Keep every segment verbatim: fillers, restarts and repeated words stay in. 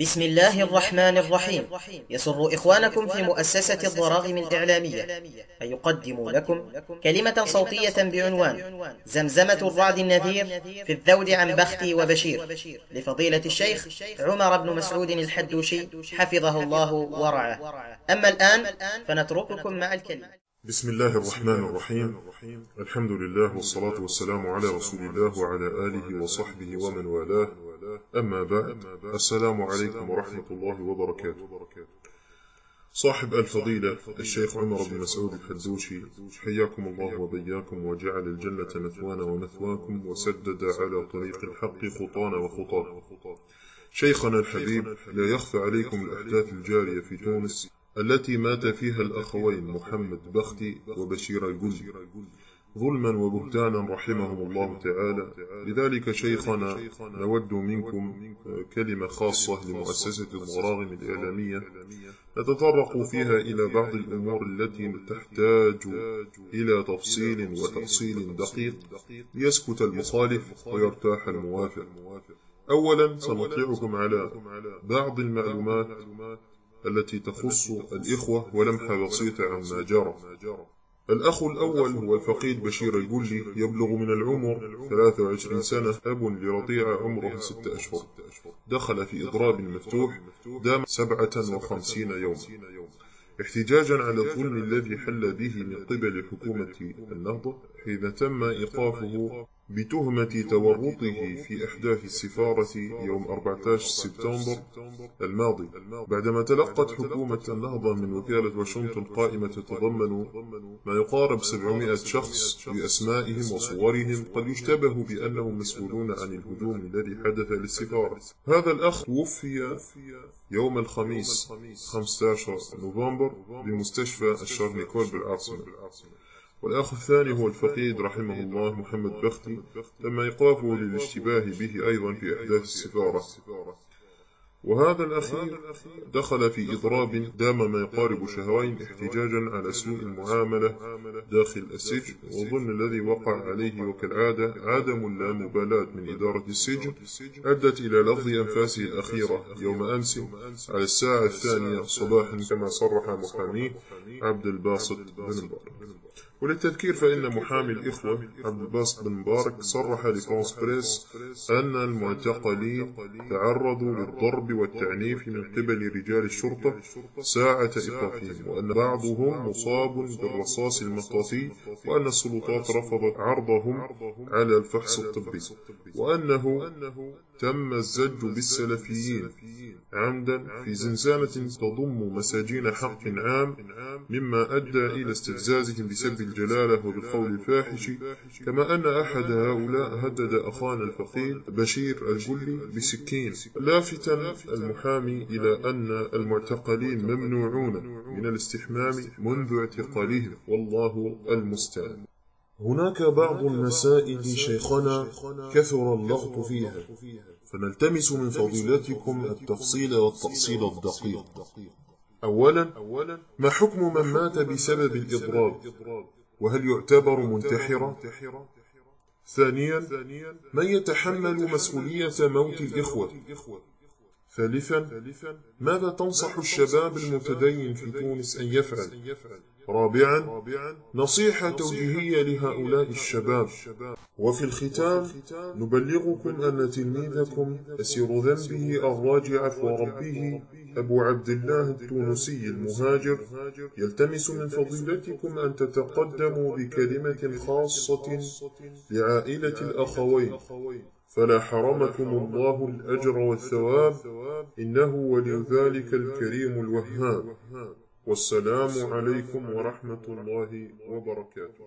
بسم الله الرحمن الرحيم. يسر إخوانكم في مؤسسة الضراغم الإعلامية أن يقدموا لكم كلمة صوتية بعنوان زمزمة الرعد النذير في الذود عن بختي وبشير لفضيلة الشيخ عمر بن مسعود الحدوشي حفظه الله ورعاه. أما الآن فنترككم مع الكلمة. بسم الله الرحمن الرحيم. الحمد لله والصلاة والسلام على رسول الله وعلى آله وصحبه ومن والاه. أما بعد، السلام عليكم ورحمة الله وبركاته. صاحب الفضيلة الشيخ عمر بن مسعود الحدوشي، حياكم الله وبياكم وجعل الجنة مثوانا ومثواكم وسدد على طريق الحق خطانا وخطانا. شيخنا الحبيب، لا يخفى عليكم الأحداث الجارية في تونس التي مات فيها الأخوين محمد بختي وبشير الجلي ظلما وبهتانا رحمهم الله تعالى. لذلك شيخنا نود منكم كلمة خاصة لمؤسسة الضراغم الإعلامية نتطرق فيها إلى بعض الأمور التي تحتاج إلى تفصيل وتأصيل دقيق ليسكت المخالف ويرتاح الموافق. أولا سنطلعكم على بعض المعلومات التي تخص الإخوة ولمحة بسيطة عما جرى. الأخ الأول هو الفقيد بشير الجلي، يبلغ من العمر ثلاثة وعشرين سنة، أب لرضيعة عمرها ستة أشهر، دخل في إضراب مفتوح دام سبعة وخمسين يوما احتجاجا على الظلم الذي حل به من قبل حكومة النهضة حين تم إيقافه بتهمة تورطه في أحداث السفارة يوم أربعة عشر سبتمبر الماضي، بعدما تلقت حكومة النهضة من وكالة واشنطن قائمة تتضمن ما يقارب سبعمائة شخص بأسمائهم وصورهم قد يشتبه بأنهم مسؤولون عن الهجوم الذي حدث للسفارة. هذا الأخ توفي يوم الخميس خمسة عشر نوفمبر بمستشفى الشارنيكول بالعاصمة. والأخ الثاني هو الفقيد رحمه الله محمد بختي، تم إيقافه للاشتباه به أيضا في أحداث السفارة. وهذا الأخير دخل في إضراب دام ما يقارب شهرين احتجاجا على سوء المعاملة داخل السجن وظن الذي وقع عليه، وكالعادة عدم اللامبالاة من إدارة السجن أدت إلى لفظ أنفاسه الأخيرة يوم أمس على الساعة الثانية صباحا كما صرح محاميه عبد الباسط بن مبارك. وللتذكير فإن محامي الإخوة عبد الباسط بن مبارك صرح لفرانس بريس أن المعتقلين تعرضوا للضرب والتعنيف من قبل رجال الشرطة ساعة إيقافهم، وأن بعضهم مصاب بالرصاص المطاطي، وأن السلطات رفضت عرضهم على الفحص الطبي، وأنه تم الزج بالسلفيين عمدا في زنزانة تضم مساجين حق عام، مما أدى إلى استفزازهم بسب الجلالة وبالقول الفاحش، كما أن أحد هؤلاء هدد أخانا الفقيد بشير الجلي بسكين، لافتا المحامي إلى أن المعتقلين ممنوعون من الاستحمام منذ اعتقالهم، والله المستعان. هناك بعض المسائل شيخنا كثر اللغط فيها، فنلتمس من فضيلتكم التفصيل والتأصيل الدقيق. أولا، ما حكم من مات بسبب الإضراب؟ وهل يعتبر منتحرا؟ ثانيا، من يتحمل مسؤولية موت الإخوة؟ ثالثا، ماذا تنصح الشباب المتدين في تونس أن يفعل؟ رابعا، نصيحة توجيهية لهؤلاء الشباب. وفي الختام نبلغكم أن تلميذكم أسير ذنبه الراجع عفو ربه أبو عبد الله التونسي المهاجر يلتمس من فضيلتكم أن تتقدموا بكلمة خاصة لعائلة الأخوين، فلا حرمكم الله الأجر والثواب، إنه ولي ذلك الكريم الوهاب. والسلام عليكم ورحمة الله وبركاته.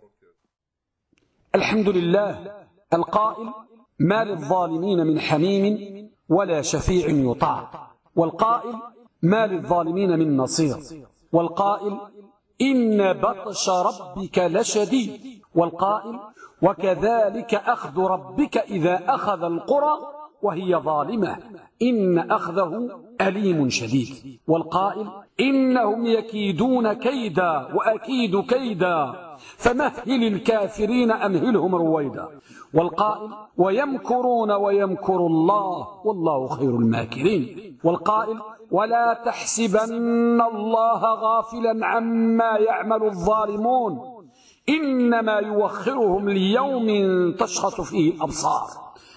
الحمد لله القائل: ما للظالمين من حميم ولا شفيع يطاع، والقائل: ما للظالمين من نصير، والقائل: إن بطش ربك لشديد، والقائل: وكذلك أخذ ربك إذا أخذ القرى وهي ظالمة إن أخذه أليم شديد، والقائل: إنهم يكيدون كيدا وأكيد كيدا فمهل الكافرين أمهلهم رويدا، والقائل ويمكرون ويمكر الله والله خير الماكرين، والقائل ولا تحسبن الله غافلا عما يعمل الظالمون إنما يوخرهم ليوم تشخص فيه الأبصار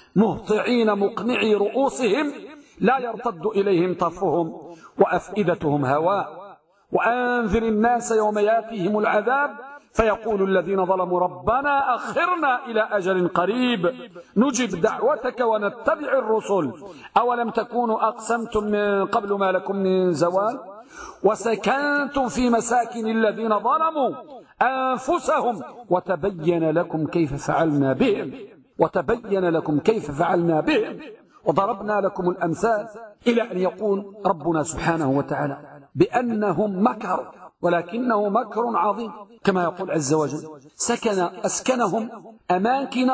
مهطعين مقنعي رؤوسهم لا يرتد إليهم طرفهم وأفئدتهم هواء. وأنذر الناس يوم ياتيهم العذاب فيقول الذين ظلموا ربنا أخرنا إلى أجل قريب نجب دعوتك ونتبع الرسل أولم تكونوا أقسمتم من قبل ما لكم من زوال وسكنتم في مساكن الذين ظلموا أنفسهم وتبين لكم كيف فعلنا بهم وتبين لكم كيف فعلنا بهم وضربنا لكم الأمثال إلى أن يقول ربنا سبحانه وتعالى بأنهم مكروا ولكنه مكر عظيم كما يقول عز وجل سكن أسكنهم أماكن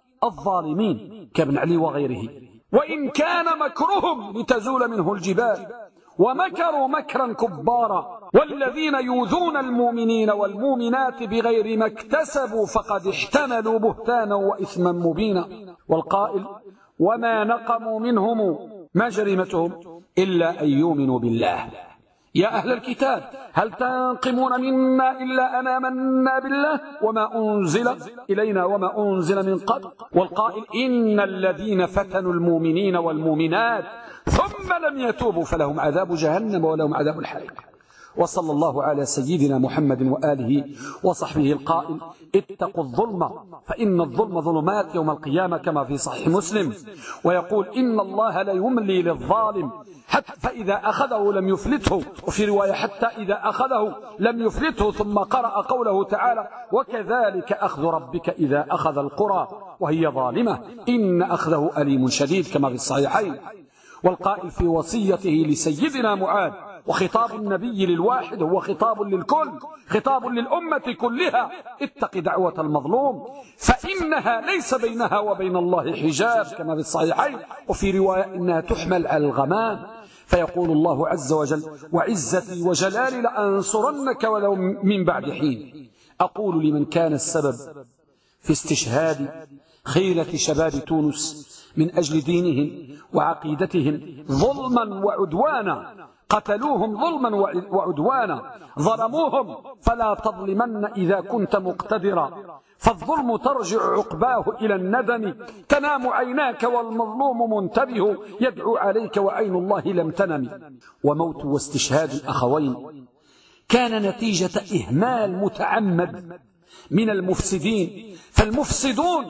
الظالمين كابن علي وغيره. وإن كان مكرهم لتزول منه الجبال ومكروا مكرا كبارا والذين يؤذون المؤمنين والمؤمنات بغير ما اكتسبوا فقد احتملوا بهتانا وإثما مبينا. والقائل وما نقموا منهم ما جريمتهم إلا أن يؤمنوا بالله. يا أهل الكتاب هل تنقمون منا إلا أن آمنا بالله وما أنزل إلينا وما أنزل من قبل. والقائل إن الذين فتنوا المؤمنين والمؤمنات ثم لم يتوبوا فلهم عذاب جهنم ولهم عذاب الحريق. وصلى الله على سيدنا محمد وآله وصحبه القائل اتقوا الظلم فإن الظلم ظلمات يوم القيامة كما في صحيح مسلم. ويقول إن الله لا يملي للظالم حتى فإذا أخذه لم يفلته وفي رواية حتى إذا أخذه لم يفلته ثم قرأ قوله تعالى وكذلك أخذ ربك إذا أخذ القرى وهي ظالمة إن أخذه أليم شديد كما في الصحيحين. والقائل في وصيته لسيدنا معاذ وخطاب النبي للواحد هو خطاب للكل خطاب للأمة كلها اتق دعوة المظلوم فإنها ليس بينها وبين الله حجاب كما في الصحيحين وفي رواية إنها تحمل على الغمام. فيقول الله عز وجل وعزتي وجلالي لأنصرنك ولو من بعد حين. أقول لمن كان السبب في استشهاد خيرة شباب تونس من أجل دينهم وعقيدتهم ظلما وعدوانا قتلوهم ظلما وعدوانا ظلموهم فلا تظلمن إذا كنت مقتدرا فالظلم ترجع عقباه إلى الندم تنام عيناك والمظلوم منتبه يدعو عليك وعين الله لم تنم. وموت واستشهاد الأخوين كان نتيجة إهمال متعمد من المفسدين فالمفسدون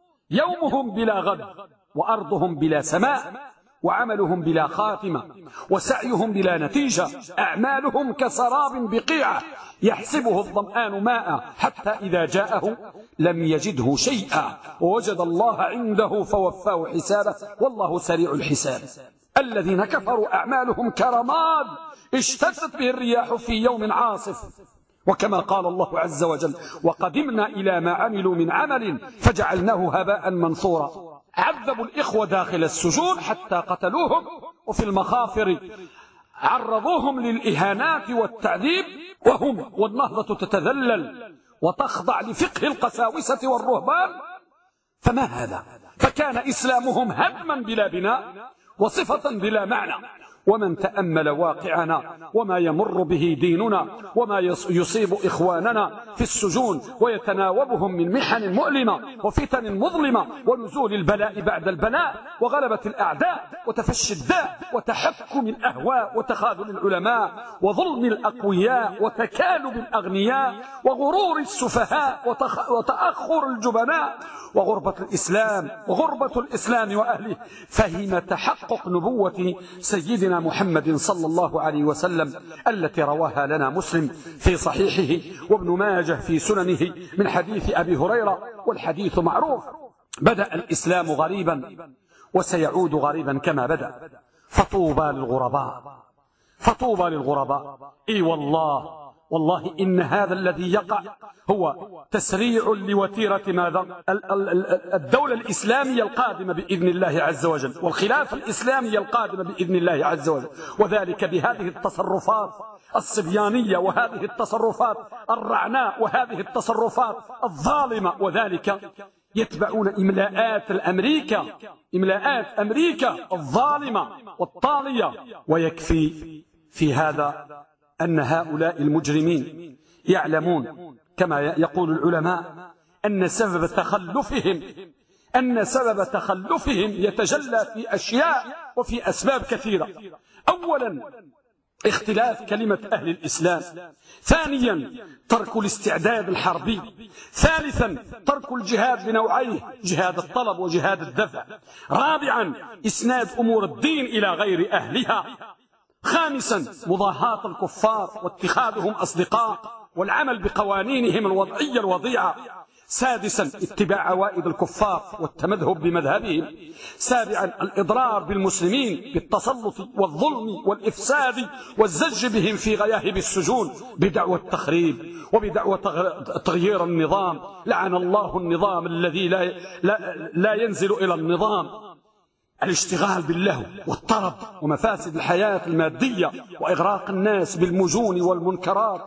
يومهم بلا غد وأرضهم بلا سماء وعملهم بلا خاتمة وسعيهم بلا نتيجة أعمالهم كسراب بقيعة يحسبه الظمآن ماء حتى إذا جاءه لم يجده شيئا ووجد الله عنده فوفاه حسابه والله سريع الحساب. الذين كفروا أعمالهم كرماد اشتدت به الرياح في يوم عاصف وكما قال الله عز وجل وقدمنا إلى ما عملوا من عمل فجعلناه هباء منثورا. عذبوا الإخوة داخل السجون حتى قتلوهم وفي المخافر عرضوهم للإهانات والتعذيب وهم والنهضة تتذلل وتخضع لفقه القساوسة والرهبان. فما هذا؟ فكان إسلامهم هدما بلا بناء وصفة بلا معنى. ومن تأمل واقعنا وما يمر به ديننا وما يصيب إخواننا في السجون ويتناوبهم من محن مؤلمة وفتن مظلمة ونزول البلاء بعد البلاء وغلبة الأعداء وتفشي الداء وتحكم الأهواء وتخاذل العلماء وظلم الأقوياء وتكالب الأغنياء وغرور السفهاء وتأخر الجبناء وغربة الإسلام وغربة الإسلام وأهله فهم تحقق نبوة سيدنا محمد صلى الله عليه وسلم التي رواها لنا مسلم في صحيحه وابن ماجه في سننه من حديث أبي هريرة. والحديث معروف بدأ الإسلام غريبا وسيعود غريبا كما بدأ فطوبى للغرباء فطوبى للغرباء. إي والله والله إن هذا الذي يقع هو تسريع لوتيرة ماذا؟ الدولة الإسلامية القادمة بإذن الله عز وجل والخلافة الإسلامية القادمة بإذن الله عز وجل وذلك بهذه التصرفات الصبيانية وهذه التصرفات الرعناء وهذه التصرفات الظالمة وذلك يتبعون إملاءات الأمريكا إملاءات أمريكا الظالمة والطاغية. ويكفي في هذا أن هؤلاء المجرمين يعلمون كما يقول العلماء أن سبب تخلفهم أن سبب تخلفهم يتجلى في أشياء وفي أسباب كثيرة. أولا اختلاف كلمة أهل الإسلام، ثانيا ترك الاستعداد الحربي، ثالثا ترك الجهاد بنوعيه، جهاد الطلب وجهاد الدفع، رابعا إسناد أمور الدين إلى غير أهلها، خامسا مضاهاة الكفار واتخاذهم أصدقاء والعمل بقوانينهم الوضعية الوضيعة، سادسا اتباع عوائد الكفار والتمذهب بمذهبهم، سابعا الإضرار بالمسلمين بالتسلط والظلم والإفساد والزج بهم في غياهب السجون بدعوى التخريب وبدعوى تغيير النظام. لعن الله النظام الذي لا, لا, لا ينزل إلى النظام. الاشتغال باللهو والطرب ومفاسد الحياة المادية وإغراق الناس بالمجون والمنكرات.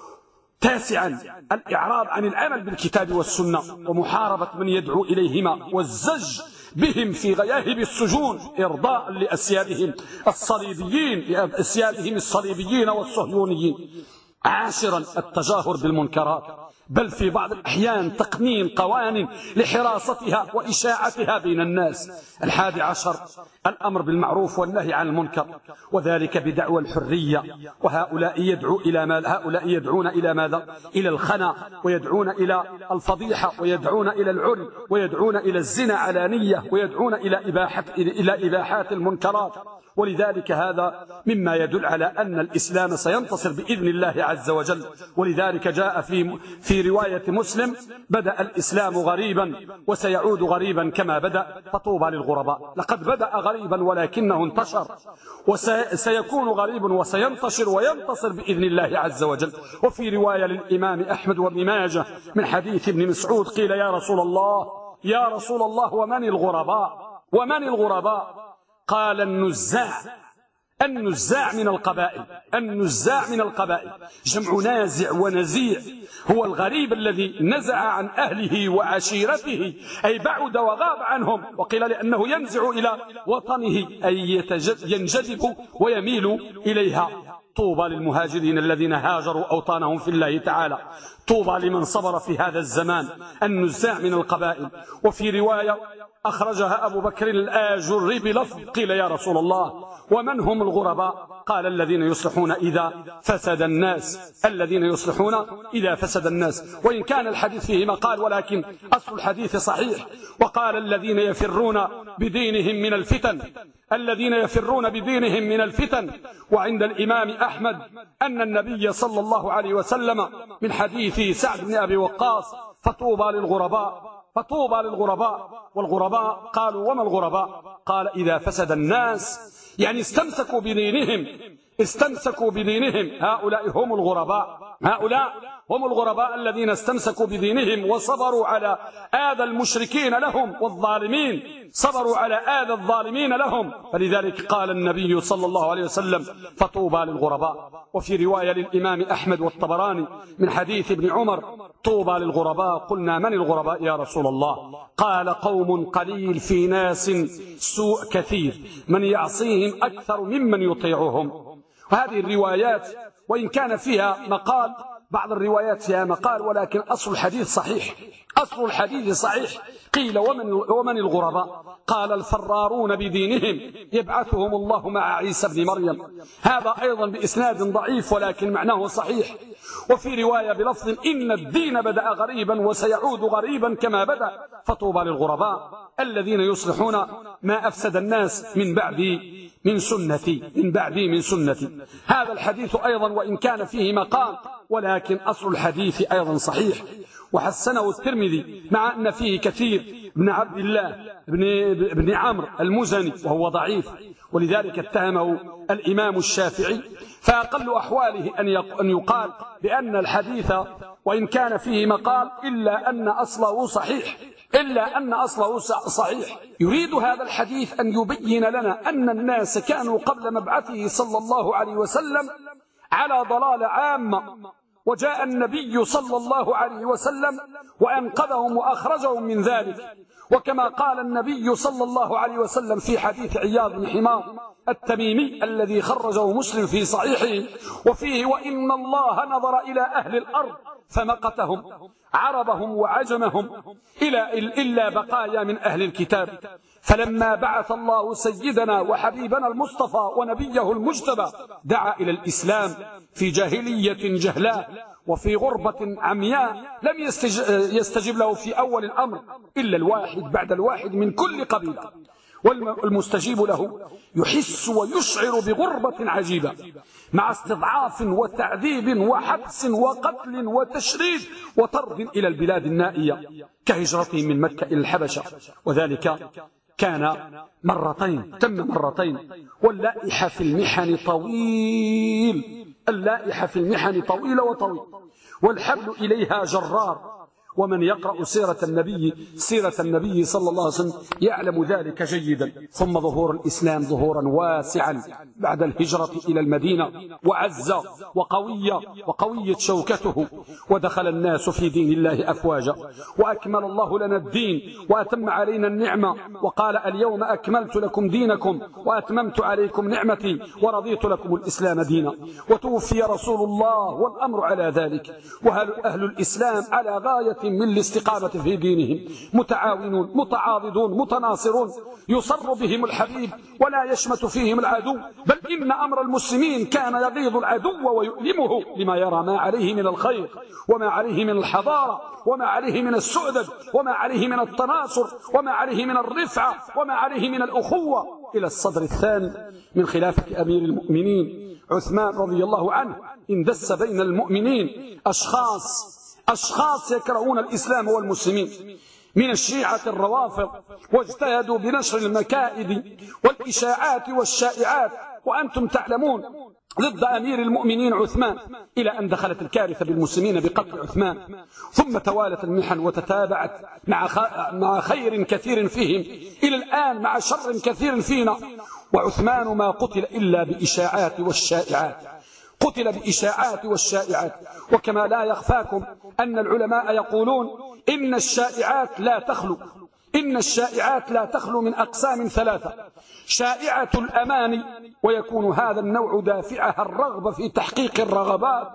تاسعا الإعراض عن العمل بالكتاب والسنة ومحاربة من يدعو إليهما والزج بهم في غياهب السجون إرضاء لأسيادهم الصليبيين لأسيادهم الصليبيين والصهيونيين. عاشرا التجاهر بالمنكرات، بل في بعض الأحيان تقنين قوانين لحراستها وإشاعتها بين الناس. الحادي عشر الأمر بالمعروف والنهي عن المنكر، وذلك بدعوى الحرية، وهؤلاء يدعو إلى ما هؤلاء يدعون إلى ماذا؟ إلى الخنا، ويدعون إلى الفضيحة، ويدعون إلى العري، ويدعون إلى الزنا علانية، ويدعون إلى إباحة إلى إباحات المنكرات. ولذلك هذا مما يدل على أن الإسلام سينتصر بإذن الله عز وجل. ولذلك جاء في في رواية مسلم: بدأ الإسلام غريبا وسيعود غريبا كما بدأ، فطوبى للغرباء. لقد بدأ غريبا ولكنه انتشر، وسيكون غريبا وسينتشر وينتصر بإذن الله عز وجل. وفي رواية للإمام أحمد وابن ماجه من حديث ابن مسعود قيل: يا رسول الله يا رسول الله ومن الغرباء ومن الغرباء؟ قال: النزاع النزاع من القبائل النزاع من القبائل جمع نازع ونزيع، هو الغريب الذي نزع عن أهله وعشيرته، أي بعد وغاب عنهم. وقيل لأنه ينزع إلى وطنه، أي ينجذب ويميل إليها. طوبى للمهاجرين الذين هاجروا أوطانهم في الله تعالى، طوبى لمن صبر في هذا الزمان. النزاع من القبائل. وفي رواية أخرجها أبو بكر الآجري بلفظ قيل: يا رسول الله ومن هم الغرباء؟ قال: الذين يصلحون إذا فسد الناس الذين يصلحون إذا فسد الناس. وإن كان الحديث فيه مقال، ولكن أصل الحديث صحيح. وقال: الذين يفرون بدينهم من الفتن الذين يفرون بدينهم من الفتن. وعند الإمام أحمد أن النبي صلى الله عليه وسلم من حديث سعد بن أبي وقاص: فطوبى للغرباء فطوبى للغرباء. والغرباء قالوا: وما الغرباء؟ قال: إذا فسد الناس، يعني استمسكوا بدينهم استمسكوا بدينهم هؤلاء هم الغرباء هؤلاء هم الغرباء الذين استمسكوا بدينهم وصبروا على آذى المشركين لهم والظالمين، صبروا على آذى الظالمين لهم. فلذلك قال النبي صلى الله عليه وسلم: فطوبى للغرباء. وفي رواية للإمام أحمد والطبراني من حديث ابن عمر: طوبى للغرباء. قلنا: من الغرباء يا رسول الله؟ قال: قوم قليل في ناس سوء كثير، من يعصيهم أكثر ممن يطيعهم. وهذه الروايات وإن كان فيها مقال، بعض الروايات فيها مقال، ولكن أصل الحديث صحيح أصل الحديث صحيح. قيل: ومن, ومن الغرباء؟ قال: الفرارون بدينهم يبعثهم الله مع عيسى بن مريم. هذا أيضا بإسناد ضعيف ولكن معناه صحيح. وفي رواية بلفظ: إن الدين بدأ غريبا وسيعود غريبا كما بدأ، فطوبى للغرباء الذين يصلحون ما أفسد الناس من بعدي من سنتي من بعدي من سنتي. هذا الحديث أيضا وإن كان فيه مقال، ولكن أصل الحديث أيضا صحيح، وحسنه الترمذي، مع أن فيه كثير بن عبد الله بن, بن عمرو المزني وهو ضعيف، ولذلك اتهمه الإمام الشافعي. فأقل أحواله أن يقال بأن الحديث وإن كان فيه مقال إلا أن أصله صحيح إلا أن أصله صحيح. يريد هذا الحديث أن يبين لنا أن الناس كانوا قبل مبعثه صلى الله عليه وسلم على ضلالة عامة، وجاء النبي صلى الله عليه وسلم وأنقذهم وأخرجهم من ذلك. وكما قال النبي صلى الله عليه وسلم في حديث عياض بن حمار التميمي الذي خرجه مسلم في صحيحه وفيه: وإن الله نظر إلى أهل الأرض فمقتهم عربهم وعجمهم إلا بقايا من أهل الكتاب، فلما بعث الله سيدنا وحبيبنا المصطفى ونبيه المجتبى دعا إلى الإسلام في جاهلية جهلاء وفي غربة عمياء لم يستجب له في أول الأمر إلا الواحد بعد الواحد من كل قبيلة، والمستجيب له يحس ويشعر بغربة عجيبة مع استضعاف وتعذيب وحبس وقتل وتشريد وطرد إلى البلاد النائية كهجرتهم من مكة إلى الحبشة. وذلك كان مرتين، تم مرتين. واللائحة في المحن طويل، اللائحة في المحن طويلة وطويل، والحبل إليها جرار. ومن يقرأ سيرة النبي سيرة النبي صلى الله عليه وسلم يعلم ذلك جيدا. ثم ظهور الإسلام ظهورا واسعا بعد الهجرة إلى المدينة، وعز وقوية وقوية شوكته، ودخل الناس في دين الله أفواجا، وأكمل الله لنا الدين وأتم علينا النعمة، وقال: اليوم أكملت لكم دينكم وأتممت عليكم نعمتي ورضيت لكم الإسلام دينا. وتوفي رسول الله والأمر على ذلك، وأهل الإسلام على غاية من الاستقامة في دينهم، متعاونون متعاضدون متناصرون، يصر بهم الحبيب ولا يشمت فيهم العدو، بل إن أمر المسلمين كان يغيظ العدو ويؤلمه لما يرى ما عليه من الخير وما عليه من الحضارة وما عليه من السؤدد وما عليه من التناصر وما عليه من الرفعة وما عليه من الأخوة. إلى الصدر الثاني من خلافة أمير المؤمنين عثمان رضي الله عنه اندس بين المؤمنين أشخاص أشخاص يكرهون الإسلام والمسلمين من الشيعة الروافض، واجتهدوا بنشر المكائد والإشاعات والشائعات وأنتم تعلمون ضد أمير المؤمنين عثمان، إلى أن دخلت الكارثة بالمسلمين بقتل عثمان. ثم توالت المحن وتتابعت مع مع خير كثير فيهم إلى الآن مع شر كثير فينا. وعثمان ما قتل إلا بإشاعات والشائعات، قتل بإشاعات والشائعات. وكما لا يخفاكم أن العلماء يقولون إن الشائعات لا تخلو إن الشائعات لا تخلو من أقسام ثلاثة: شائعة الأماني، ويكون هذا النوع دافعها الرغبة في تحقيق الرغبات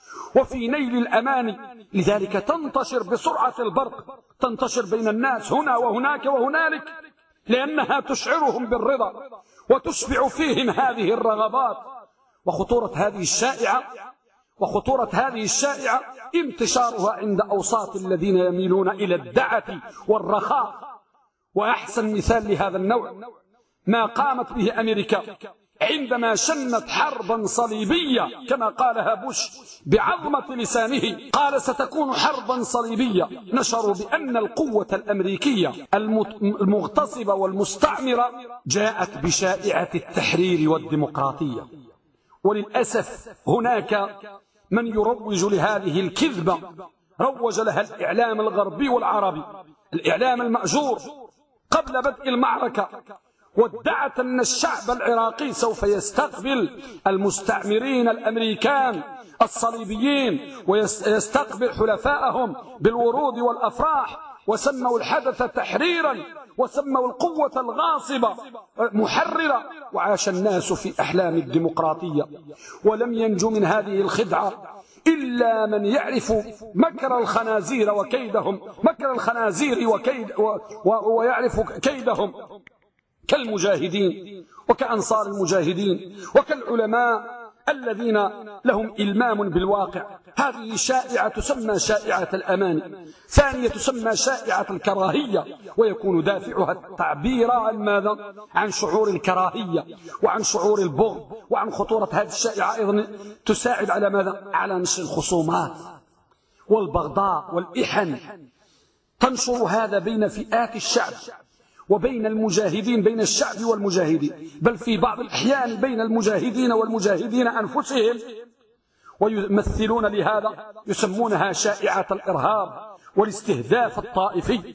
وفي نيل الأماني، لذلك تنتشر بسرعة البرق، تنتشر بين الناس هنا وهناك وهنالك، لأنها تشعرهم بالرضا وتشبع فيهم هذه الرغبات. وخطورة هذه الشائعة وخطورة هذه الشائعة انتشارها عند أوساط الذين يميلون إلى الدعة والرخاء. وأحسن مثال لهذا النوع ما قامت به أمريكا عندما شنت حربا صليبية، كما قالها بوش بعظمة لسانه، قال: ستكون حربا صليبية. نشروا بأن القوة الأمريكية المغتصبة والمستعمرة جاءت بشائعة التحرير والديمقراطية. وللأسف هناك من يروج لهذه الكذبة، روج لها الإعلام الغربي والعربي، الإعلام المأجور قبل بدء المعركة، وادعت أن الشعب العراقي سوف يستقبل المستعمرين الأمريكان الصليبيين ويستقبل حلفائهم بالورود والأفراح، وسموا الحدث تحريرا وسموا القوة الغاصبة محررة، وعاش الناس في أحلام الديمقراطية. ولم ينجو من هذه الخدعة إلا من يعرف مكر الخنازير وكيدهم مكر الخنازير وكيد و و ويعرف كيدهم، كالمجاهدين وكأنصار المجاهدين وكالعلماء الذين لهم إلمام بالواقع. هذه شائعة تسمى شائعة الأمان. ثانية تسمى شائعة الكراهية، ويكون دافعها التعبير عن ماذا؟ عن شعور الكراهية وعن شعور البغض. وعن خطورة هذه الشائعة أيضا تساعد على ماذا؟ على نشر الخصومات والبغضاء والإحن. تنشر هذا بين فئات الشعب وبين المجاهدين، بين الشعب والمجاهدين، بل في بعض الأحيان بين المجاهدين والمجاهدين أنفسهم، ويمثلون لهذا يسمونها شائعة الإرهاب والاستهداف الطائفي.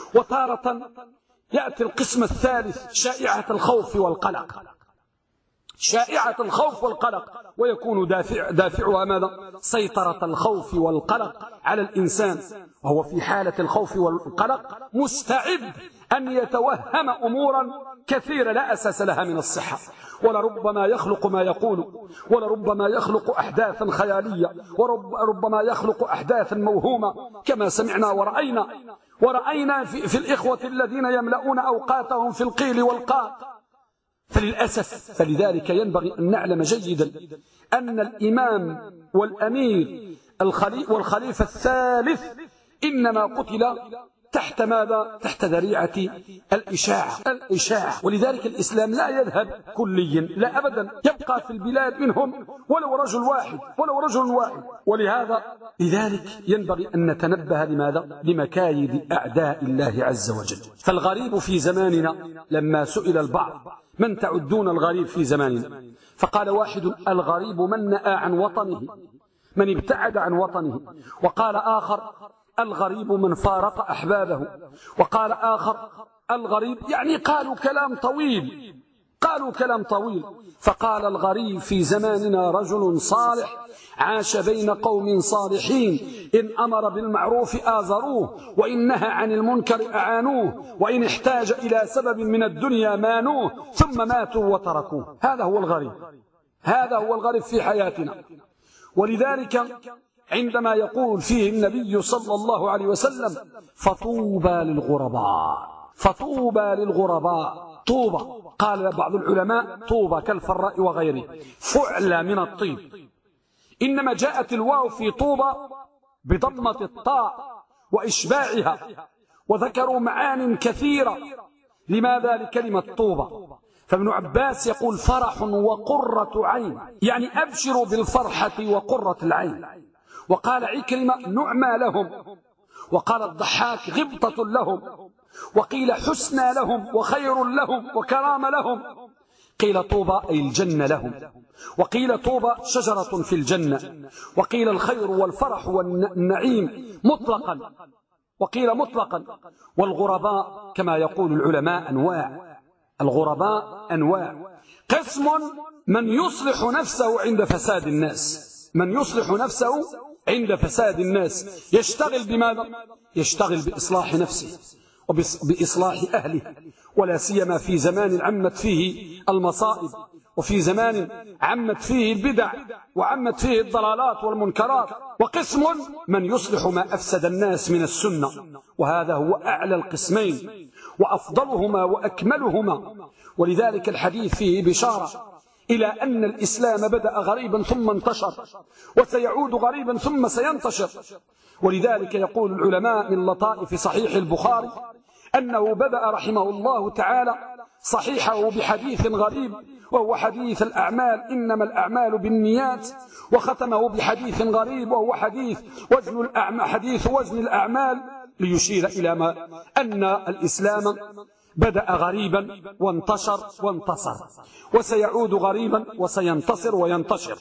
وتارة يأتي القسم الثالث، شائعة الخوف والقلق. شائعة الخوف والقلق، ويكون دافع دافعها ماذا؟ سيطرة الخوف والقلق على الإنسان، وهو في حالة الخوف والقلق مستعد أن يتوهم أمورا كثيرة لا أساس لها من الصحة، ولربما يخلق ما يقول، ولربما يخلق أحداثا خيالية، وربما يخلق أحداثا موهومة، كما سمعنا ورأينا ورأينا في, في الإخوة الذين يملؤون أوقاتهم في القيل والقال. فللأسف فلذلك ينبغي أن نعلم جيدا أن الإمام والأمير والخليفة الثالث إنما قتل تحت ماذا؟ تحت ذريعة الإشاعة الإشاعة ولذلك الإسلام لا يذهب كليا، لا أبدا، يبقى في البلاد منهم ولو رجل واحد ولو رجل واحد. ولهذا لذلك ينبغي أن نتنبه لماذا؟ لمكايد أعداء الله عز وجل. فالغريب في زماننا لما سئل البعض من تعدون الغريب في زماننا، فقال واحد الغريب من نأى عن وطنه، من ابتعد عن وطنه. وقال آخر الغريب من فارق أحبابه. وقال آخر الغريب، يعني قالوا كلام طويل قالوا كلام طويل فقال الغريب في زماننا رجل صالح عاش بين قوم صالحين، إن أمر بالمعروف آزروه، وإن نهى عن المنكر أعانوه، وإن احتاج إلى سبب من الدنيا مانوه، ثم ماتوا وتركوه. هذا هو الغريب، هذا هو الغريب في حياتنا. ولذلك عندما يقول فيه النبي صلى الله عليه وسلم فطوبى للغرباء، فطوبى للغرباء، طوبى قال بعض العلماء طوبى كالفراء وغيره فعل من الطيب، إنما جاءت الواو في طوبى بضمة الطاء وإشباعها، وذكروا معان كثيرة لماذا لكلمة طوبى. فابن عباس يقول فرح وقرة عين، يعني أبشروا بالفرحة وقرة العين. وقال عكرمة نعمى لهم، وقال الضحاك غبطة لهم، وقيل حسنى لهم وخير لهم وكرام لهم. قيل طوبى أي الجنة لهم، وقيل طوبى شجرة في الجنة، وقيل الخير والفرح والنعيم مطلقا، وقيل مطلقا. والغرباء كما يقول العلماء أنواع، الغرباء أنواع، قسم من يصلح نفسه عند فساد الناس، من يصلح نفسه عند فساد الناس، يشتغل بماذا؟ يشتغل بإصلاح نفسه وبإصلاح أهله، ولا سيما في زمان عمت فيه المصائب، وفي زمان عمت فيه البدع وعمت فيه الضلالات والمنكرات. وقسم من يصلح ما أفسد الناس من السنة، وهذا هو أعلى القسمين وأفضلهما وأكملهما. ولذلك الحديث فيه بشارة إلى أن الإسلام بدأ غريبا ثم انتشر، وسيعود غريبا ثم سينتشر. ولذلك يقول العلماء من لطائف صحيح البخاري أنه بدأ رحمه الله تعالى صحيحه بحديث غريب، وهو حديث الأعمال إنما الأعمال بالنيات، وختمه بحديث غريب وهو حديث وزن الأعمال، حديث وزن الأعمال، ليشير إلى ما أن الإسلام بدأ غريبا وانتشر وانتصر، وسيعود غريبا وسينتصر وينتشر.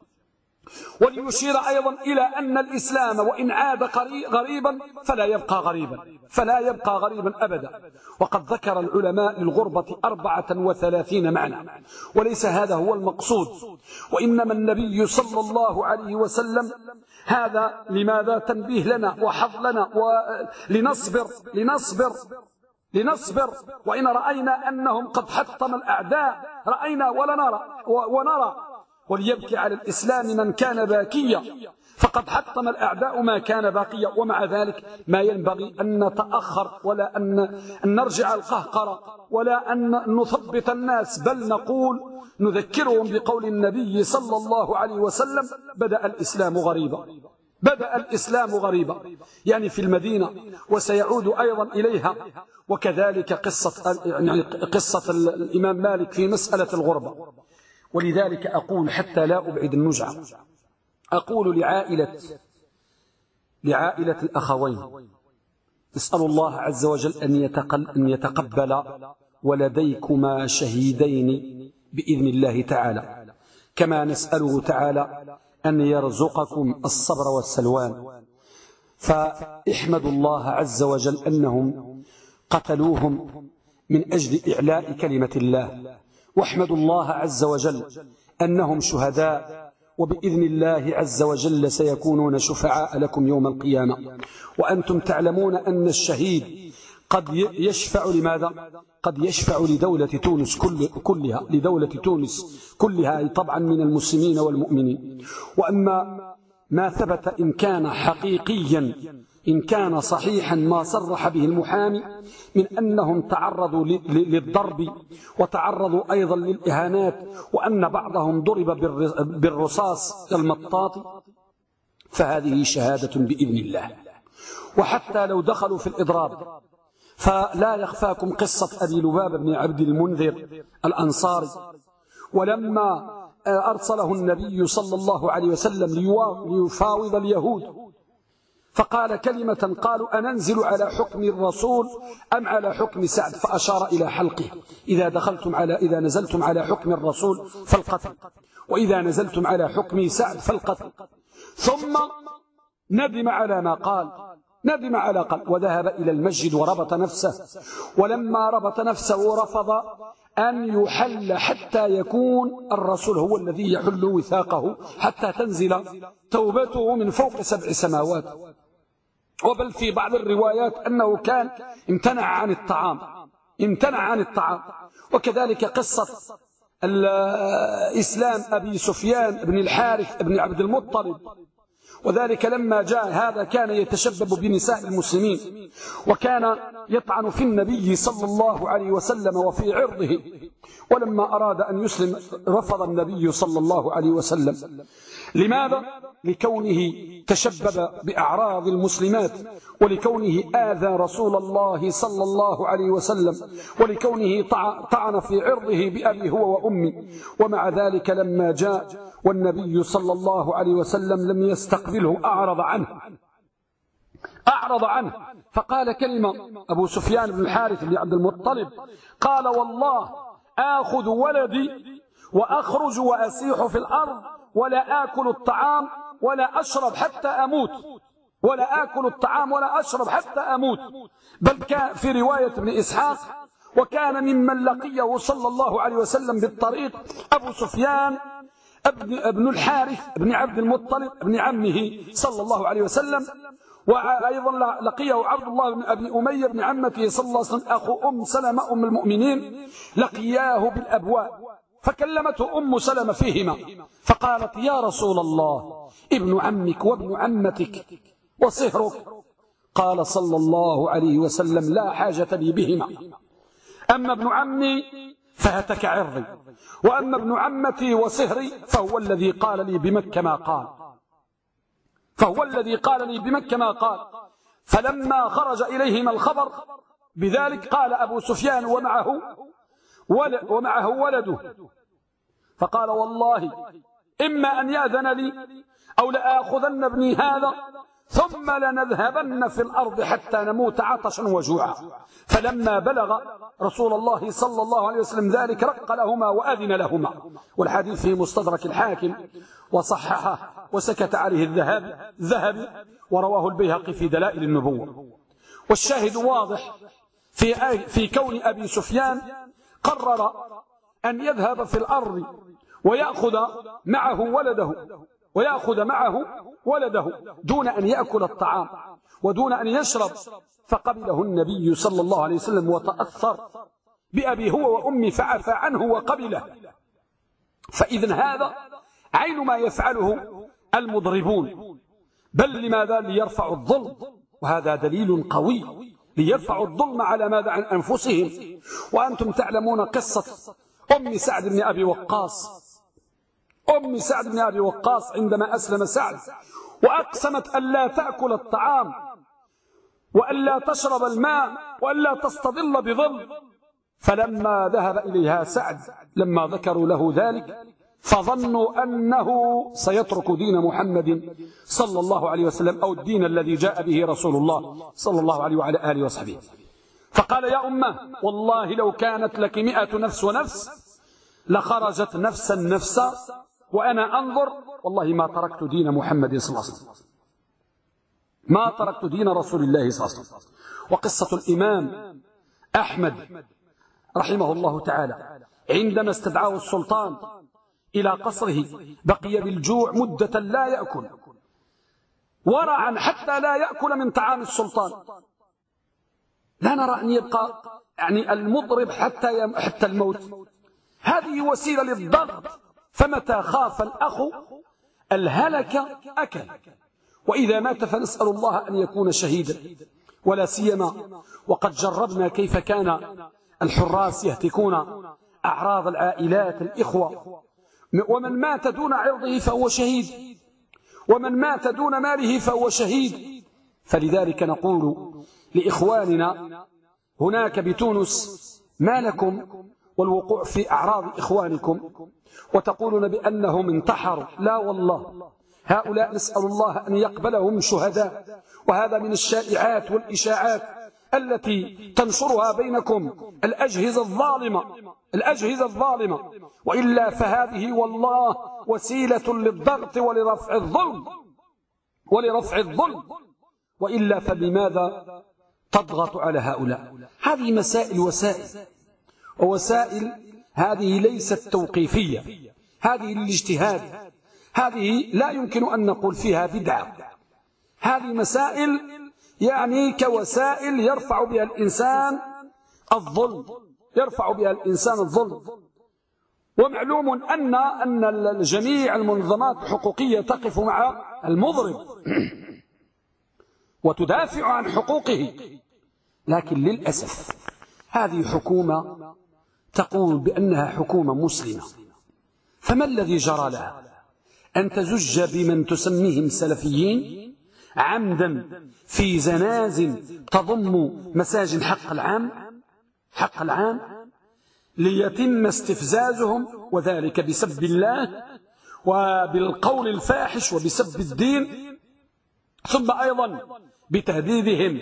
وليشير أيضا إلى أن الإسلام وإن عاد غريبا فلا يبقى غريبا، فلا يبقى غريبا أبدا. وقد ذكر العلماء للغربة أربعة وثلاثين معنى، وليس هذا هو المقصود، وإنما النبي صلى الله عليه وسلم هذا لماذا تنبيه لنا وحظ لنا ولنصبر لنصبر لنصبر وإن رأينا أنهم قد حطم الأعداء رأينا ولا نرى ونرى، وليبكي على الإسلام من كان باكيا، فقد حطم الأعداء ما كان باقيا. ومع ذلك ما ينبغي أن نتأخر ولا أن نرجع القهقرة ولا أن نثبت الناس، بل نقول نذكرهم بقول النبي صلى الله عليه وسلم بدأ الإسلام غريبا، بدأ الإسلام غريبا، يعني في المدينة وسيعود أيضا إليها. وكذلك قصة, يعني قصة الإمام مالك في مسألة الغربة. ولذلك أقول حتى لا أبعد النجعة، أقول لعائلة لعائلة الأخوين اسأل الله عز وجل أن يتقبل ولديكما شهيدين بإذن الله تعالى، كما نسأله تعالى أن يرزقكم الصبر والسلوان. فاحمدوا الله عز وجل أنهم قتلوهم من أجل إعلاء كلمة الله، واحمدوا الله عز وجل أنهم شهداء، وبإذن الله عز وجل سيكونون شفعاء لكم يوم القيامة. وأنتم تعلمون أن الشهيد قد يشفع لماذا؟ قد يشفع لدولة تونس كل كلها لدولة تونس كلها طبعا من المسلمين والمؤمنين. وأما ما ثبت إن كان حقيقيا، إن كان صحيحا ما صرح به المحامي من أنهم تعرضوا للضرب وتعرضوا أيضا للإهانات، وأن بعضهم ضرب بالرصاص المطاط، فهذه شهادة بإذن الله. وحتى لو دخلوا في الإضراب فلا يخفاكم قصة أبي لبابة بن عبد المنذر الأنصاري، ولما أرسله النبي صلى الله عليه وسلم ليفاوض اليهود فقال كلمة، قالوا أننزل على حكم الرسول أم على حكم سعد؟ فأشار إلى حلقه: إذا دخلتم على إذا نزلتم على حكم الرسول فالقتل، وإذا نزلتم على حكم سعد فالقتل. ثم ندم على ما قال، ندم على قال وذهب إلى المسجد وربط نفسه، ولما ربط نفسه رفض أن يحل حتى يكون الرسول هو الذي يحل وثاقه حتى تنزل توبته من فوق سبع سماوات. وبل في بعض الروايات أنه كان امتنع عن الطعام امتنع عن الطعام وكذلك قصة إسلام أبي سفيان بن الحارث بن عبد المطلب، وذلك لما جاء هذا كان يتشبب بنساء المسلمين وكان يطعن في النبي صلى الله عليه وسلم وفي عرضه، ولما أراد أن يسلم رفض النبي صلى الله عليه وسلم. لماذا؟ لكونه تشبب بأعراض المسلمات، ولكونه آذى رسول الله صلى الله عليه وسلم، ولكونه طعن في عرضه بأبي هو وأمي. ومع ذلك لما جاء والنبي صلى الله عليه وسلم لم يستقبله أعرض عنه أعرض عنه فقال كلمة أبو سفيان بن الحارث بن عبد المطلب، قال والله آخذ ولدي وأخرج وأسيح في الأرض ولا آكل الطعام ولا أشرب حتى أموت ولا آكل الطعام ولا أشرب حتى أموت. بل كان في رواية ابن إسحاق: وكان ممن لقيه صلى الله عليه وسلم بالطريق أبو سفيان ابن, ابن الحارث ابن عبد المطلب ابن عمه صلى الله عليه وسلم، وأيضا لقيه عبد الله بن أبي أمية بن عمته صلى الله عليه وسلم أخو أم سلمة أم المؤمنين، لقياه بالأبواب فكلمته أم سلمة فيهما فقالت: يا رسول الله، ابن عمك وابن عمتك وصهرك. قال صلى الله عليه وسلم: لا حاجة لي بهما، أما ابن عمي فهتك عرضي، وأما ابن عمتي وصهري فهو الذي قال لي بمكة ما قال فهو الذي قال لي بمكة ما قال. فلما خرج إليهما الخبر بذلك قال أبو سفيان ومعه ولد ومعه ولده، فقال: والله إما أن يأذن لي أو لآخذن ابني هذا ثم لنذهبن في الأرض حتى نموت عطشا وجوعا. فلما بلغ رسول الله صلى الله عليه وسلم ذلك رق لهما وأذن لهما. والحديث في مستدرك الحاكم وصححه وسكت عليه الذهب الذهبي، ورواه البيهقي في دلائل النبوة. والشاهد واضح في في كون أبي سفيان قرر أن يذهب في الأرض ويأخذ معه ولده ويأخذ معه ولده دون أن يأكل الطعام ودون أن يشرب، فقبله النبي صلى الله عليه وسلم وتأثر بأبي هو وأمي فعفى عنه وقبله. فإذن هذا عين ما يفعله المضربون. بل لماذا؟ ليرفعوا الظلم، وهذا دليل قوي، ليرفعوا الظلم على ماذا؟ عن أنفسهم. وأنتم تعلمون قصة أم سعد بن أبي وقاص أم سعد بن أبي وقاص عندما أسلم سعد وأقسمت ألا تأكل الطعام وألا تشرب الماء وألا تستظل بظل، فلما ذهب إليها سعد لما ذكروا له ذلك فظنوا أنه سيترك دين محمد صلى الله عليه وسلم أو الدين الذي جاء به رسول الله صلى الله عليه وعلى آله وصحبه. فقال: يا أمه، والله لو كانت لك مئة نفس ونفس لخرجت نفسا نفسا وأنا أنظر، والله ما تركت دين محمد صلى الله عليه وسلم، ما تركت دين رسول الله صلى الله عليه وسلم. وقصة الإمام أحمد رحمه الله تعالى عندما استدعاه السلطان إلى قصره بقي بالجوع مدة لا يأكل، ورعا حتى لا يأكل من طعام السلطان. لا نرى أن يبقى يعني المضرب حتى يم حتى الموت. هذه وسيلة للضغط، فمتى خاف الأخ الهلك أكل، وإذا مات فنسأل الله أن يكون شهيدا. ولا سيما وقد جربنا كيف كان الحراس يهتكون أعراض العائلات الإخوة، ومن مات دون عرضه فهو شهيد، ومن مات دون ماله فهو شهيد. فلذلك نقول لإخواننا هناك بتونس: ما لكم والوقوع في أعراض إخوانكم وتقولون بأنهم انتحروا؟ لا والله، هؤلاء نسأل الله أن يقبلهم شهداء، وهذا من الشائعات والإشاعات التي تنشرها بينكم الأجهزة الظالمة الأجهزة الظالمة وإلا فهذه والله وسيلة للضغط ولرفع الظلم ولرفع الظلم وإلا فبماذا تضغط على هؤلاء؟ هذه مسائل وسائل، ووسائل هذه ليست توقيفية، هذه الاجتهاد، هذه لا يمكن أن نقول فيها بدعة. هذه مسائل يعني كوسائل يرفع بها الإنسان الظلم يرفع بها الإنسان الظلم. ومعلوم أن أن الجميع المنظمات الحقوقية تقف مع المضرب وتدافع عن حقوقه، لكن للأسف هذه حكومة تقول بأنها حكومة مسلمة، فما الذي جرى لها؟ أن تزج بمن تسميهم سلفيين عمدا في زنازن تضم مساجد حق العام حق العام ليتم استفزازهم، وذلك بسب الله وبالقول الفاحش وبسب الدين، ثم أيضا بتهديدهم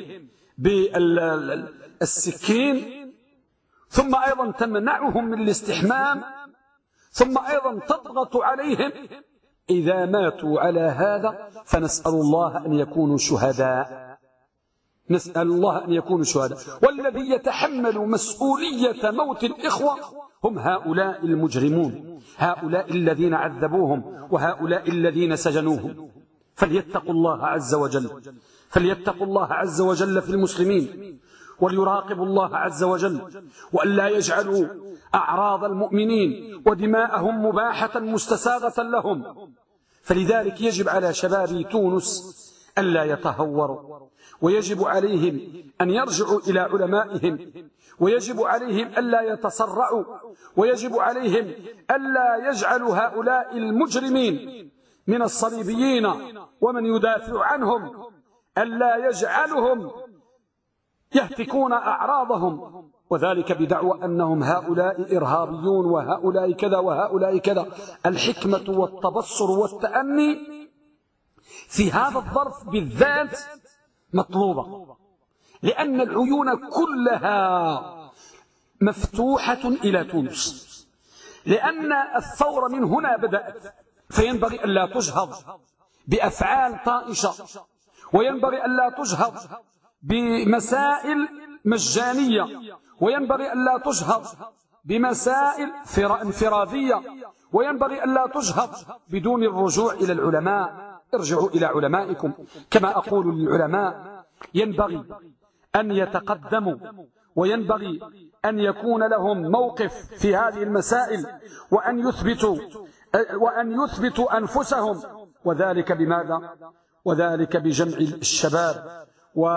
بالسكين، ثم أيضا تمنعهم من الاستحمام، ثم أيضا تضغط عليهم. إذا ماتوا على هذا فنسأل الله أن يكونوا شهداء نسأل الله أن يكونوا شهداء والذي يتحمل مسؤولية موت الإخوة هم هؤلاء المجرمون، هؤلاء الذين عذبوهم وهؤلاء الذين سجنوهم. فليتقوا الله عز وجل فليتقوا الله عز وجل في المسلمين، وليراقبوا الله عز وجل، وأن لا يجعلوا أعراض المؤمنين ودماءهم مباحة مستساغة لهم. فلذلك يجب على شباب تونس ألا يتهوروا، ويجب عليهم أن يرجعوا إلى علمائهم، ويجب عليهم ألا يتسرعوا، ويجب عليهم ألا يجعلوا هؤلاء المجرمين من الصليبيين ومن يدافع عنهم ألا يجعلهم يهتكون أعراضهم، وذلك بدعوى أنهم هؤلاء إرهابيون وهؤلاء كذا وهؤلاء كذا. الحكمة والتبصر والتأني في هذا الظرف بالذات مطلوبة، لأن العيون كلها مفتوحة إلى تونس، لأن الثورة من هنا بدأت، فينبغي أن لا تجهض بأفعال طائشة، وينبغي أن لا تجهض بمسائل مجانية، وينبغي أن لا تجهض بمسائل انفرادية، وينبغي أن لا تجهض بدون الرجوع إلى العلماء. ارجعوا إلى علمائكم، كما أقول للعلماء ينبغي أن يتقدموا، وينبغي أن يكون لهم موقف في هذه المسائل، وأن يثبتوا وأن يثبتوا أنفسهم، وذلك بماذا؟ وذلك بجمع الشباب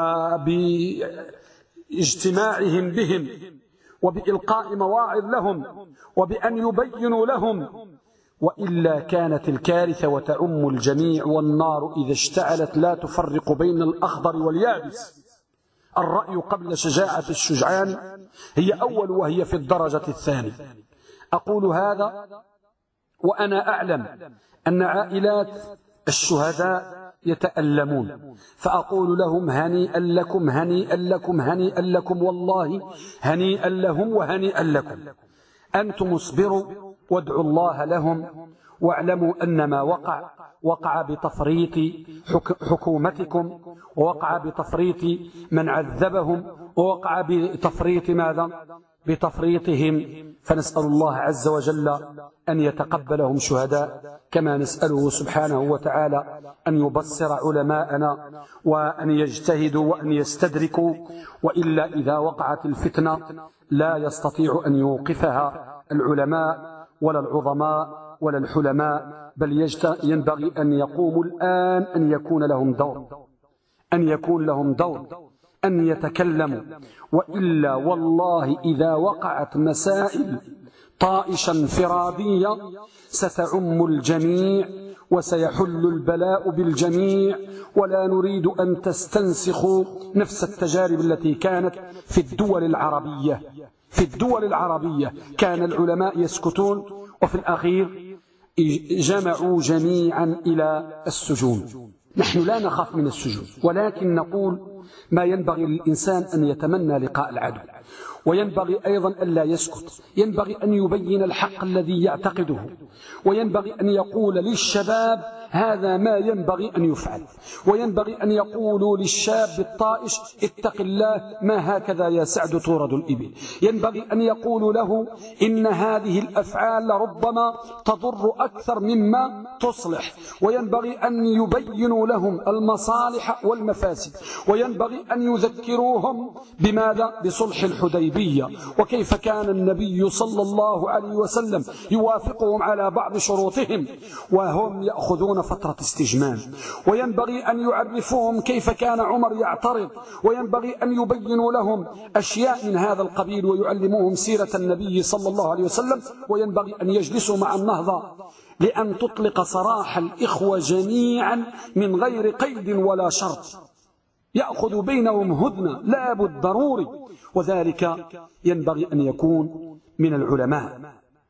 وباجتماعهم بهم وبإلقاء مواعظ لهم وبأن يبينوا لهم، وإلا كانت الكارثة وتعم الجميع، والنار إذا اشتعلت لا تفرق بين الأخضر واليابس. الرأي قبل شجاعة الشجعان هي أول وهي في الدرجة الثانية. أقول هذا وأنا أعلم أن عائلات الشهداء يتألمون، فأقول لهم هنيئا لكم هنيئا لكم هنيئا لكم، والله هنيئا لهم وهنيئا لكم. أنتم اصبروا وادعوا الله لهم، واعلموا أن ما وقع وقع بتفريط حكومتكم، ووقع بتفريط من عذبهم، ووقع بتفريط ماذا؟ بتفريطهم، فنسأل الله عز وجل أن يتقبلهم شهداء، كما نسأله سبحانه وتعالى أن يبصر علماءنا وأن يجتهدوا وأن يستدركوا، وإلا إذا وقعت الفتنة لا يستطيع أن يوقفها العلماء ولا العظماء ولا الحلماء، بل ينبغي أن يقوموا الآن أن يكون لهم دور، أن يكون لهم دور أن يتكلموا، وإلا والله إذا وقعت مسائل طائشا انفرادية ستعم الجميع وسيحل البلاء بالجميع، ولا نريد أن تستنسخوا نفس التجارب التي كانت في الدول العربية. في الدول العربية كان العلماء يسكتون، وفي الأخير جمعوا جميعا إلى السجون. نحن لا نخاف من السجون، ولكن نقول ما ينبغي للإنسان أن يتمنى لقاء العدو، وينبغي أيضا أن لا يسكت، ينبغي أن يبين الحق الذي يعتقده، وينبغي أن يقول للشباب هذا ما ينبغي أن يفعل، وينبغي أن يقولوا للشاب الطائش اتق الله ما هكذا يا سعد تورد الإبل، ينبغي أن يقولوا له إن هذه الأفعال ربما تضر أكثر مما تصلح، وينبغي أن يبينوا لهم المصالح والمفاسد، وينبغي أن يذكروهم بماذا؟ بصلح الحديبية، وكيف كان النبي صلى الله عليه وسلم يوافقهم على بعض شروطهم وهم يأخذون فترة استجمام، وينبغي أن يعرفوهم كيف كان عمر يعترض، وينبغي أن يبينوا لهم أشياء من هذا القبيل ويعلموهم سيرة النبي صلى الله عليه وسلم، وينبغي أن يجلسوا مع النهضة لأن تطلق سراح الإخوة جميعا من غير قيد ولا شرط، يأخذ بينهم هدنة لا بد ضروري، وذلك ينبغي أن يكون من العلماء،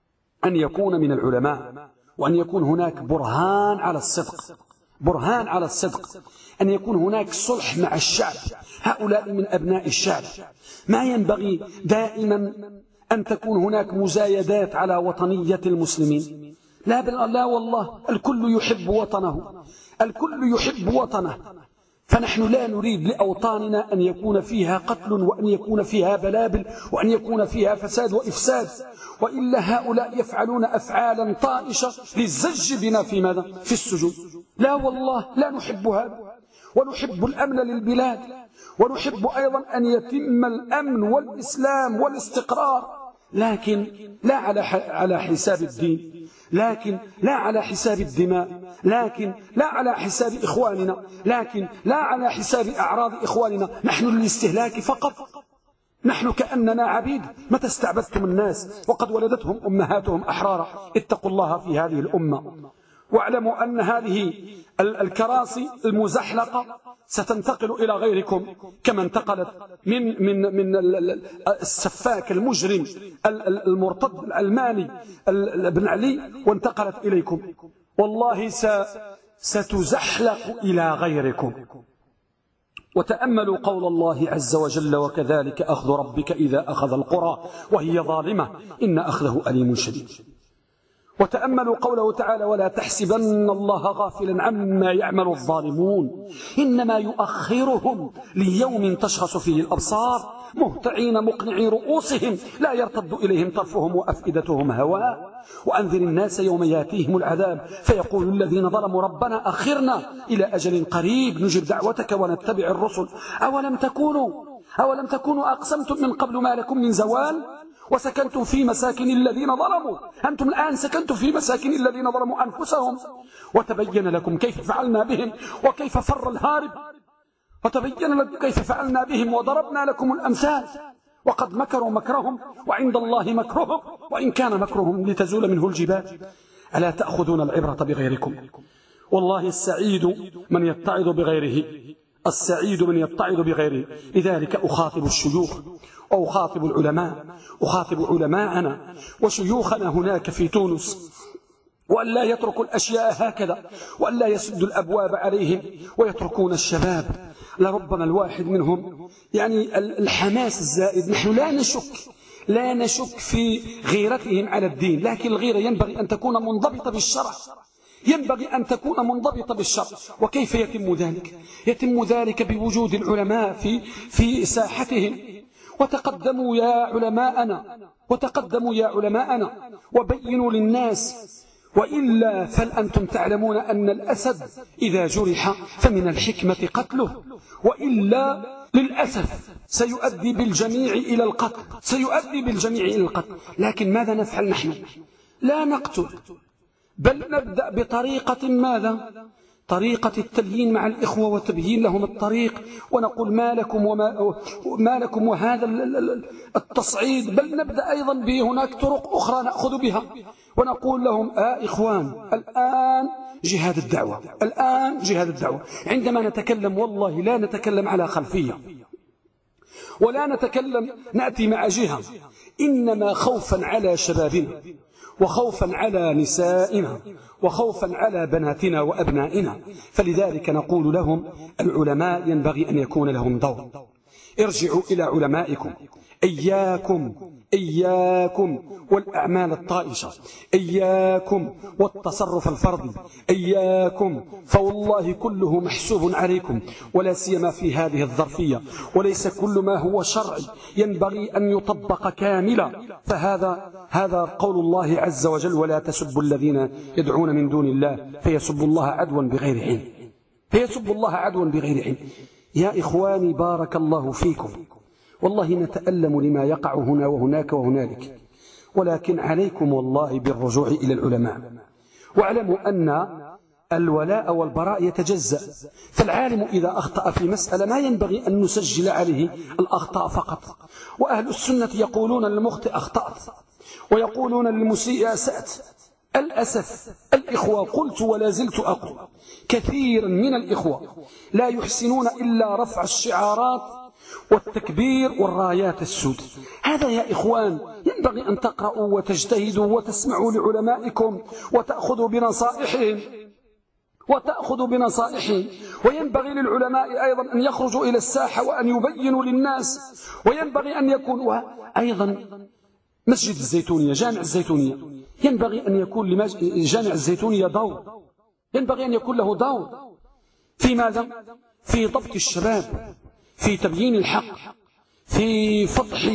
أن يكون من العلماء، وأن يكون هناك برهان على الصدق، برهان على الصدق، أن يكون هناك صلح مع الشعب، هؤلاء من أبناء الشعب، ما ينبغي دائما أن تكون هناك مزايدات على وطنية المسلمين، لا بل لا والله الكل يحب وطنه، الكل يحب وطنه، فنحن لا نريد لأوطاننا أن يكون فيها قتل وأن يكون فيها بلابل وأن يكون فيها فساد وإفساد، وإلا هؤلاء يفعلون أفعالا طائشة للزج بنا في ماذا؟ في السجود. لا والله لا نحب هذا، ونحب الأمن للبلاد، ونحب أيضا أن يتم الأمن والإسلام والاستقرار، لكن لا على على حساب الدين، لكن لا على حساب الدماء، لكن لا على حساب إخواننا، لكن لا على حساب أعراض إخواننا. نحن للاستهلاك فقط، نحن كأننا عبيد. متى استعبدتم الناس وقد ولدتهم أمهاتهم أحرارا؟ اتقوا الله في هذه الأمة، واعلموا أن هذه الكراسي المزحلقة ستنتقل إلى غيركم كما انتقلت من من من السفاك المجرم المرتد الألماني ابن علي وانتقلت إليكم، والله ستزحلق إلى غيركم. وتأملوا قول الله عز وجل وكذلك أخذ ربك إذا أخذ القرى وهي ظالمة إن أخذه أليم شديد. وتأملوا قوله تعالى ولا تحسبن الله غافلا عما يعمل الظالمون إنما يؤخرهم ليوم تشخص فيه الأبصار مهطعين مقنعي رؤوسهم لا يرتد إليهم طرفهم وأفئدتهم هواء وأنذر الناس يوم ياتيهم العذاب فيقول الذين ظلموا ربنا أخرنا إلى أجل قريب نجب دعوتك ونتبع الرسل أولم تكونوا أولم تكونوا أقسمتم من قبل ما لكم من زوال وسكنتم في مساكن الذين ظلموا. أنتم الآن سكنتم في مساكن الذين ظلموا أنفسهم وتبين لكم كيف فعلنا بهم وكيف فر الهارب، وتبين لكم كيف فعلنا بهم وضربنا لكم الأمثال وقد مكروا مكرهم وعند الله مكرهم وإن كان مكرهم لتزول منه الجبال. ألا تأخذون العبرة بغيركم؟ والله السعيد من يتعظ بغيره، السعيد من يتعظ بغيره. لذلك أخاطب الشيوخ وأخاطب العلماء، أخاطب علماءنا وشيوخنا هناك في تونس وأن لا يتركوا الأشياء هكذا، وأن لا يسدوا الأبواب عليهم ويتركون الشباب. لربما الواحد منهم يعني الحماس الزائد، نحن لا نشك لا نشك في غيرتهم على الدين، لكن الغيرة ينبغي أن تكون منضبطة بالشرع، ينبغي أن تكون منضبطة بالشرع. وكيف يتم ذلك؟ يتم ذلك بوجود العلماء في في ساحتهم، وتقدموا يا علماءنا وتقدموا يا علماءنا وبينوا للناس، وإلا فأنتم تعلمون أن الأسد إذا جرح فمن الحكمة قتله، وإلا للأسف سيؤدي بالجميع إلى القتل، سيؤدي بالجميع إلى القتل. لكن ماذا نفعل نحن؟ لا نقتل، بل نبدأ بطريقة ماذا؟ طريقة التليين مع الإخوة وتبيين لهم الطريق، ونقول ما لكم, وما ما لكم وهذا التصعيد، بل نبدأ أيضا بهناك طرق أخرى نأخذ بها، ونقول لهم آه إخوان الآن جهاد الدعوة، الآن جهاد الدعوة. عندما نتكلم والله لا نتكلم على خلفية ولا نتكلم نأتي مع جهة، إنما خوفا على شبابنا وخوفا على نسائنا وخوفا على بناتنا وأبنائنا. فلذلك نقول لهم العلماء ينبغي أن يكون لهم دور. ارجعوا إلى علمائكم، إياكم إياكم والأعمال الطائشة، إياكم والتصرف الفردي، إياكم، فوالله كله محسوب عليكم، ولا سيما في هذه الظرفية. وليس كل ما هو شرعي ينبغي أن يطبق كاملا، فهذا هذا قول الله عز وجل: ولا تسبوا الذين يدعون من دون الله فيسبوا الله عدوا بغير علم، فيسبوا الله عدوا بغير علم. يا إخواني بارك الله فيكم، والله نتألم لما يقع هنا وهناك وهنالك، ولكن عليكم والله بالرجوع إلى العلماء، واعلموا أن الولاء والبراء يتجزأ. فالعالم إذا أخطأ في مسألة ما ينبغي أن نسجل عليه الأخطاء فقط، وأهل السنة يقولون للمخطئ أخطأت، ويقولون للمسيء أسأت. الأسف الإخوة، قلت ولا زلت أقول، كثيرا من الإخوة لا يحسنون إلا رفع الشعارات والتكبير والرايات السود. هذا يا إخوان ينبغي أن تقرأوا وتجتهدوا وتسمعوا لعلمائكم وتأخذوا بنصائحهم وتأخذوا بنصائحهم وينبغي للعلماء أيضا أن يخرجوا إلى الساحة وأن يبينوا للناس، وينبغي أن يكون أيضا مسجد الزيتونية، جامع الزيتونية، ينبغي أن يكون لجامع الزيتونية دور، ينبغي أن يكون له دور في ماذا؟ في ضبط الشباب، في تبيين الحق، في فتح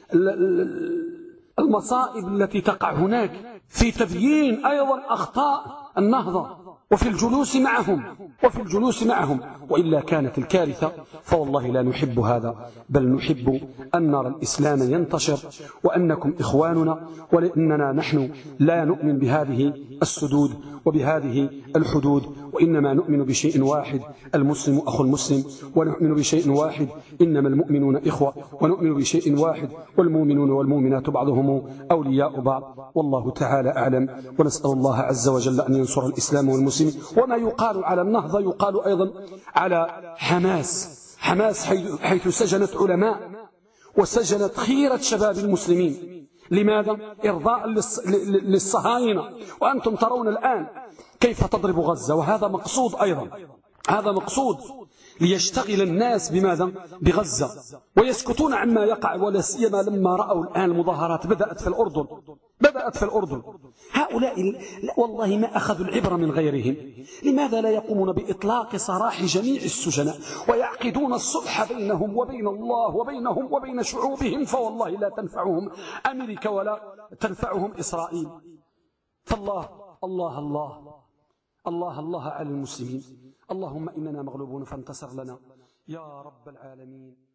المصائب التي تقع هناك، في تبيين أيضا أخطاء النهضة، وفي الجلوس معهم وفي الجلوس معهم وإلا كانت الكارثة. فوالله لا نحب هذا، بل نحب أن نرى الإسلام ينتشر، وأنكم إخواننا، ولأننا نحن لا نؤمن بهذه السدود وبهذه الحدود، وإنما نؤمن بشيء واحد: المسلم أخو المسلم، ونؤمن بشيء واحد: إنما المؤمنون إخوة، ونؤمن بشيء واحد: والمؤمنون والمؤمنات بعضهم أولياء بعض. والله تعالى أعلم، ونسأل الله عز وجل أن ينصر الإسلام والمسلمين. وما يقال على النهضة يقال أيضا على حماس، حماس حيث سجنت علماء وسجنت خيرة شباب المسلمين. لماذا؟ إرضاء للصهاينة. وأنتم ترون الآن كيف تضرب غزة، وهذا مقصود أيضا، هذا مقصود ليشتغل الناس بماذا؟ بغزة، ويسكتون عما يقع، ولا سيما لما رأوا الآن المظاهرات بدأت في الأردن بدأت في الأردن هؤلاء لا والله ما أخذوا العبرة من غيرهم. لماذا لا يقومون بإطلاق سراح جميع السجناء ويعقدون الصلح بينهم وبين الله وبينهم وبين شعوبهم؟ فوالله لا تنفعهم أمريكا ولا تنفعهم إسرائيل. فالله الله الله الله الله على المسلمين. اللهم إننا مغلوبون فانتصر لنا يا رب العالمين.